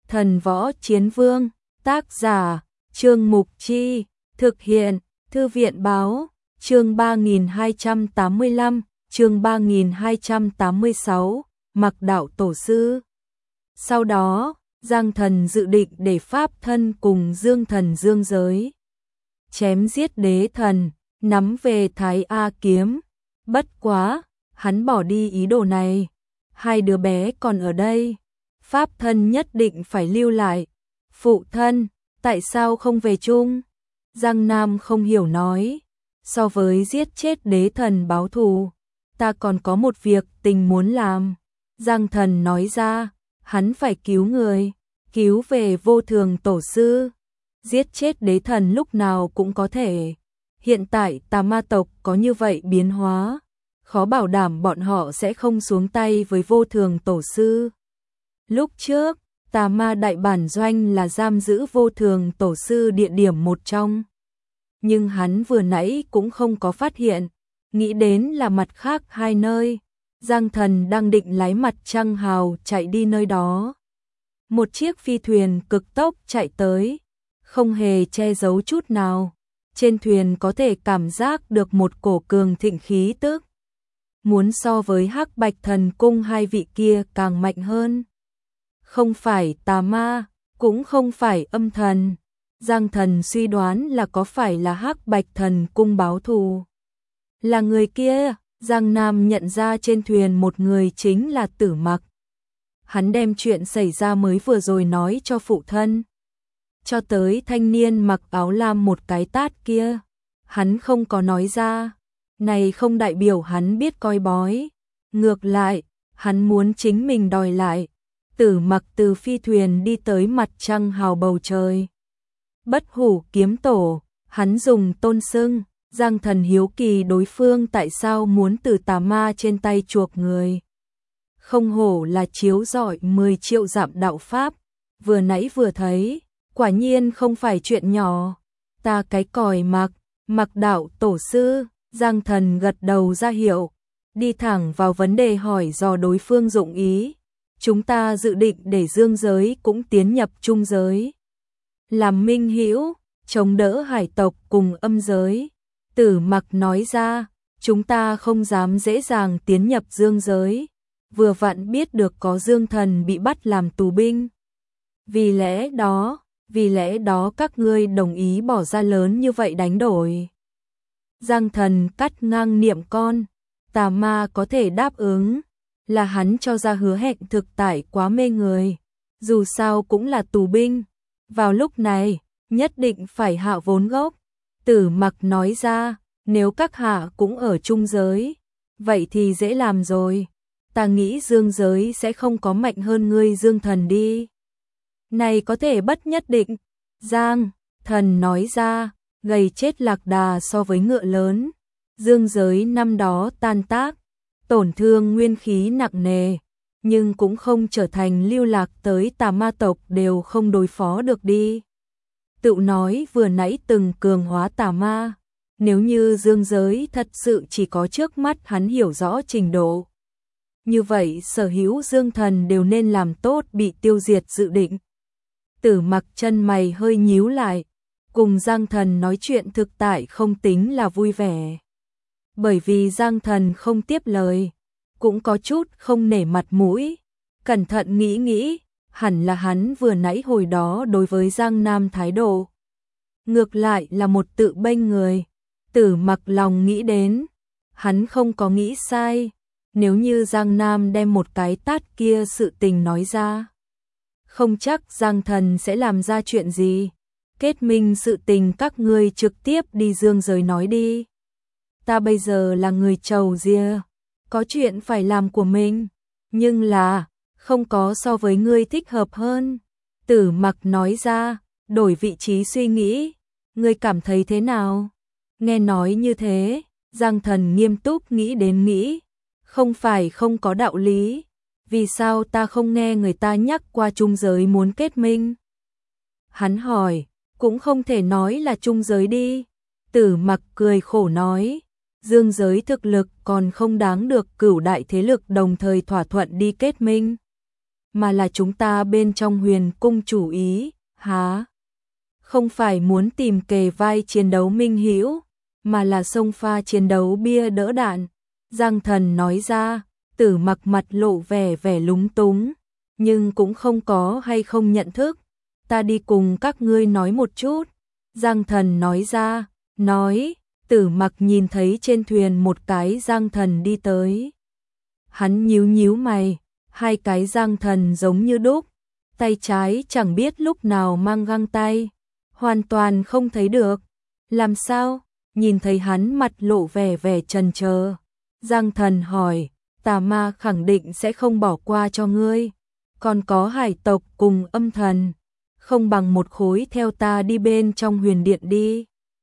Thần Võ Chiến Vương, tác giả, Trương Mục Chi, thực hiện, Thư viện Báo, chương 3285, chương 3286, Mặc Đạo Tổ Sư. Sau đó, Giang Thần dự định để Pháp Thân cùng Dương Thần dương giới chém giết Đế Thần, nắm về Thái A kiếm. Bất quá, hắn bỏ đi ý đồ này. Hai đứa bé còn ở đây, Pháp Thân nhất định phải lưu lại. Phụ thân, tại sao không về chung? Giang Nam không hiểu nói, so với giết chết Đế Thần báo thù, ta còn có một việc tình muốn làm. Giang Thần nói ra, hắn phải cứu người, cứu về Vô Thường Tổ Sư. Giết chết Đế Thần lúc nào cũng có thể. Hiện tại tà ma tộc có như vậy biến hóa, khó bảo đảm bọn họ sẽ không xuống tay với Vô Thường Tổ Sư. Lúc trước, tà ma đại bản doanh là giam giữ Vô Thường Tổ Sư địa điểm một trong. Nhưng hắn vừa nãy cũng không có phát hiện, nghĩ đến là mặt khác hai nơi. Giang Thần đang định lái mặt trăng hào chạy đi nơi đó. Một chiếc phi thuyền cực tốc chạy tới, không hề che giấu chút nào. Trên thuyền có thể cảm giác được một cổ cường thịnh khí tức. Muốn so với Hắc Bạch Thần Cung hai vị kia càng mạnh hơn. Không phải tà ma, cũng không phải âm thần. Giang Thần suy đoán là có phải là Hắc Bạch Thần Cung báo thù. Là người kia. Giang Nam nhận ra trên thuyền một người chính là Tử Mặc. Hắn đem chuyện xảy ra mới vừa rồi nói cho phụ thân. Cho tới thanh niên mặc áo lam một cái tát kia, hắn không có nói ra. Này không đại biểu hắn biết coi bói. Ngược lại, hắn muốn chính mình đòi lại. Tử Mặc từ phi thuyền đi tới mặt trăng hào bầu trời. Bất Hủ Kiếm Tổ, hắn dùng tôn xưng. Giang Thần hiếu kỳ đối phương tại sao muốn từ tà ma trên tay chuộc người. Không hổ là chiếu rọi 10 triệu dặm đạo pháp, vừa nãy vừa thấy, quả nhiên không phải chuyện nhỏ. Ta cái còi Mặc Đạo Tổ Sư. Giang Thần gật đầu ra hiệu, đi thẳng vào vấn đề hỏi dò đối phương dụng ý. Chúng ta dự định để dương giới cũng tiến nhập trung giới, làm minh hữu, chống đỡ hải tộc cùng âm giới. Tử Mặc nói ra, chúng ta không dám dễ dàng tiến nhập dương giới, vừa vặn biết được có Dương Thần bị bắt làm tù binh. Vì lẽ đó các ngươi đồng ý bỏ ra lớn như vậy đánh đổi. Giang Thần cắt ngang niệm con, tà ma có thể đáp ứng, là hắn cho ra hứa hẹn thực tại quá mê người, dù sao cũng là tù binh, vào lúc này, nhất định phải hạ vốn gốc. Tử Mặc nói ra, nếu các hạ cũng ở trung giới, vậy thì dễ làm rồi. Ta nghĩ dương giới sẽ không có mạnh hơn ngươi Dương Thần đi. Này có thể bất nhất định. Giang Thần nói ra, gầy chết lạc đà so với ngựa lớn. Dương giới năm đó tan tác, tổn thương nguyên khí nặng nề, nhưng cũng không trở thành lưu lạc tới tà ma tộc đều không đối phó được đi. Tự nói vừa nãy từng cường hóa tà ma, nếu như dương giới thật sự chỉ có trước mắt hắn hiểu rõ trình độ. Như vậy sở hữu Dương Thần đều nên làm tốt bị tiêu diệt dự định. Tử Mặc chân mày hơi nhíu lại, cùng Giang Thần nói chuyện thực tại không tính là vui vẻ. Bởi vì Giang Thần không tiếp lời, cũng có chút không nể mặt mũi. Cẩn thận nghĩ, hẳn là hắn vừa nãy hồi đó đối với Giang Nam thái độ. Ngược lại là một tự bênh người. Tử Mặc lòng nghĩ đến, hắn không có nghĩ sai. Nếu như Giang Nam đem một cái tát kia sự tình nói ra, không chắc Giang Thần sẽ làm ra chuyện gì. Kết minh sự tình các ngươi trực tiếp đi dương giới nói đi. Ta bây giờ là người trầu ria, có chuyện phải làm của mình, nhưng là không có so với ngươi thích hợp hơn. Tử Mặc nói ra, đổi vị trí suy nghĩ, ngươi cảm thấy thế nào? Nghe nói như thế, Giang Thần nghiêm túc nghĩ, không phải không có đạo lý, vì sao ta không nghe người ta nhắc qua trung giới muốn kết minh? Hắn hỏi, cũng không thể nói là trung giới đi. Tử Mặc cười khổ nói, dương giới thực lực còn không đáng được cửu đại thế lực đồng thời thỏa thuận đi kết minh. mà là chúng ta bên trong Huyền Cung chủ ý, há? Không phải muốn tìm kề vai chiến đấu minh hữu, mà là xông pha chiến đấu bia đỡ đạn. Giang Thần nói ra, Tử Mặc mặt lộ vẻ lúng túng, nhưng cũng không có hay không nhận thức. Ta đi cùng các ngươi nói một chút. Giang Thần nói ra, nói, Tử Mặc nhìn thấy trên thuyền một cái Giang Thần đi tới. Hắn nhíu mày, hai cái Giang Thần giống như đúc, tay trái chẳng biết lúc nào mang găng tay, hoàn toàn không thấy được. Làm sao? Nhìn thấy hắn mặt lộ vẻ chần chờ. Giang Thần hỏi, tà ma khẳng định sẽ không bỏ qua cho ngươi, còn có hải tộc cùng âm thần, không bằng một khối theo ta đi bên trong huyền điện đi.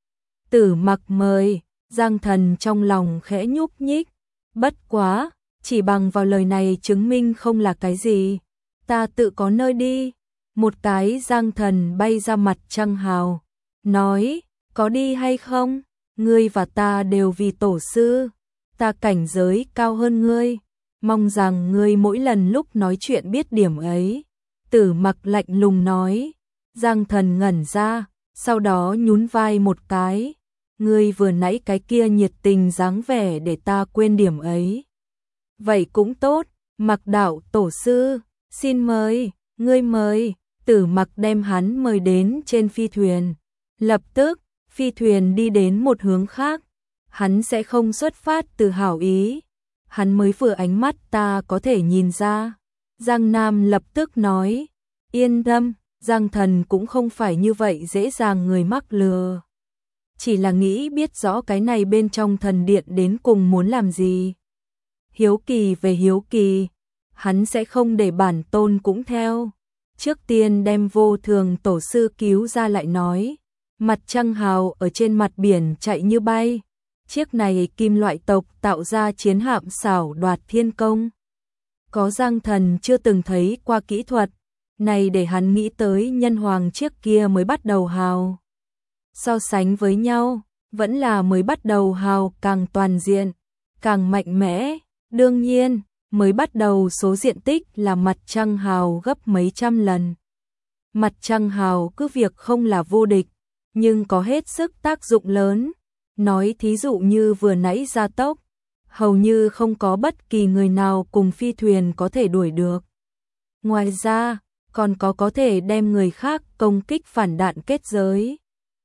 Tử Mặc mời. Giang Thần trong lòng khẽ nhúc nhích, bất quá, chỉ bằng vào lời này chứng minh không là cái gì, ta tự có nơi đi. Một cái Giang Thần bay ra mặt trăng hào, nói, có đi hay không? Ngươi và ta đều vì tổ sư, ta cảnh giới cao hơn ngươi, mong rằng ngươi mỗi lần lúc nói chuyện biết điểm ấy. Tử Mặc lạnh lùng nói. Giang Thần ngẩn ra, sau đó nhún vai một cái, ngươi vừa nãy cái kia nhiệt tình dáng vẻ để ta quên điểm ấy. Vậy cũng tốt, Mặc đạo tổ sư, xin mời, ngươi mời. Tử Mặc đem hắn mời đến trên phi thuyền. Lập tức, phi thuyền đi đến một hướng khác, hắn sẽ không xuất phát từ hảo ý. Hắn mới vừa ánh mắt ta có thể nhìn ra. Giang Nam lập tức nói, yên tâm, Giang Thần cũng không phải như vậy dễ dàng người mắc lừa. Chỉ là nghĩ biết rõ cái này bên trong thần điện đến cùng muốn làm gì. Hiếu kỳ về hiếu kỳ, hắn sẽ không để bản tôn cũng theo. Trước tiên đem Vô Thường tổ sư cứu ra lại nói. Mặt trăng hào ở trên mặt biển chạy như bay. Chiếc này kim loại tộc tạo ra chiến hạm xảo đoạt thiên công. Có Giang Thần chưa từng thấy qua kỹ thuật, này để hắn nghĩ tới nhân hoàng chiếc kia mới bắt đầu hào. So sánh với nhau, vẫn là mới bắt đầu hào càng toàn diện, càng mạnh mẽ. Đương nhiên, mới bắt đầu số diện tích là mặt trăng hào gấp mấy trăm lần. Mặt trăng hào cứ việc không là vô địch, nhưng có hết sức tác dụng lớn. Nói thí dụ như vừa nãy gia tốc, hầu như không có bất kỳ người nào cùng phi thuyền có thể đuổi được. Ngoài ra, còn có thể đem người khác công kích phản đạn kết giới.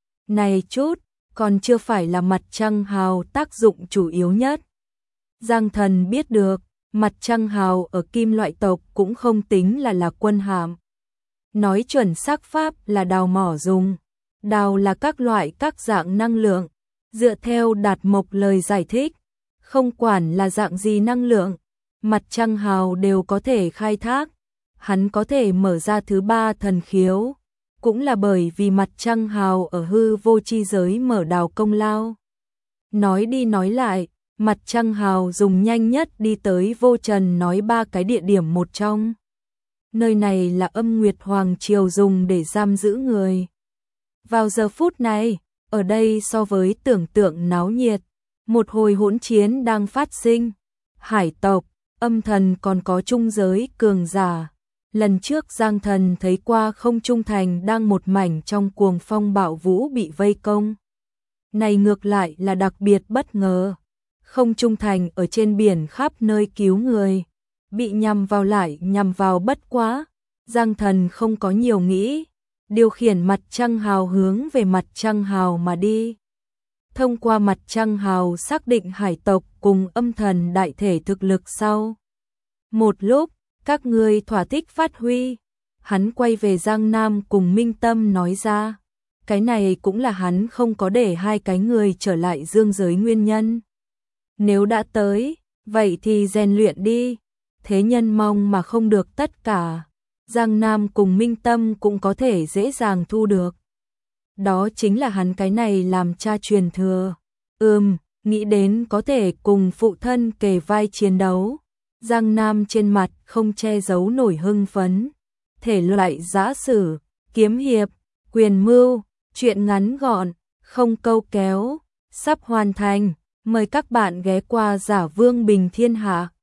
Này chút, còn chưa phải là mặt trăng hào tác dụng chủ yếu nhất. Giang Thần biết được, mặt trăng hào ở kim loại tộc cũng không tính là quân hạm. Nói chuẩn xác pháp là đào mỏ dùng. Đào là các loại các dạng năng lượng. Dựa theo Đạt Mộc lời giải thích, không quản là dạng gì năng lượng, mặt trăng hào đều có thể khai thác. Hắn có thể mở ra thứ ba thần khiếu, cũng là bởi vì mặt trăng hào ở hư vô chi giới mở đào công lao. Nói đi nói lại, mặt trăng hào dùng nhanh nhất đi tới Vô Trần nói ba cái địa điểm một trong. Nơi này là Âm Nguyệt Hoàng Triều dùng để giam giữ người. Vào giờ phút này, ở đây so với tưởng tượng náo nhiệt, một hồi hỗn chiến đang phát sinh. Hải tộc, âm thần còn có trung giới cường giả. Lần trước Giang Thần thấy qua Không Trung Thành đang một mảnh trong cuồng phong bạo vũ bị vây công. Này ngược lại là đặc biệt bất ngờ. Không Trung Thành ở trên biển khắp nơi cứu người, bị nhằm vào lại nhằm vào bất quá. Giang Thần không có nhiều nghĩ, điều khiển mặt trăng hào hướng về mặt trăng hào mà đi. Thông qua mặt trăng hào xác định hải tộc cùng âm thần đại thể thực lực sau. Một lúc, các ngươi thỏa thích phát huy. Hắn quay về Giang Nam cùng Minh Tâm nói ra. Cái này cũng là hắn không có để hai cái người trở lại dương giới nguyên nhân. Nếu đã tới, vậy thì rèn luyện đi. Thế nhân mong mà không được tất cả. Giang Nam cùng Minh Tâm cũng có thể dễ dàng thu được. Đó chính là hắn cái này làm cha truyền thừa. Nghĩ đến có thể cùng phụ thân kề vai chiến đấu. Giang Nam trên mặt không che giấu nổi hưng phấn. Thể loại giã sử, kiếm hiệp, quyền mưu, truyện ngắn gọn, không câu kéo, sắp hoàn thành. Mời các bạn ghé qua Giả Vương Bình Thiên Hạ.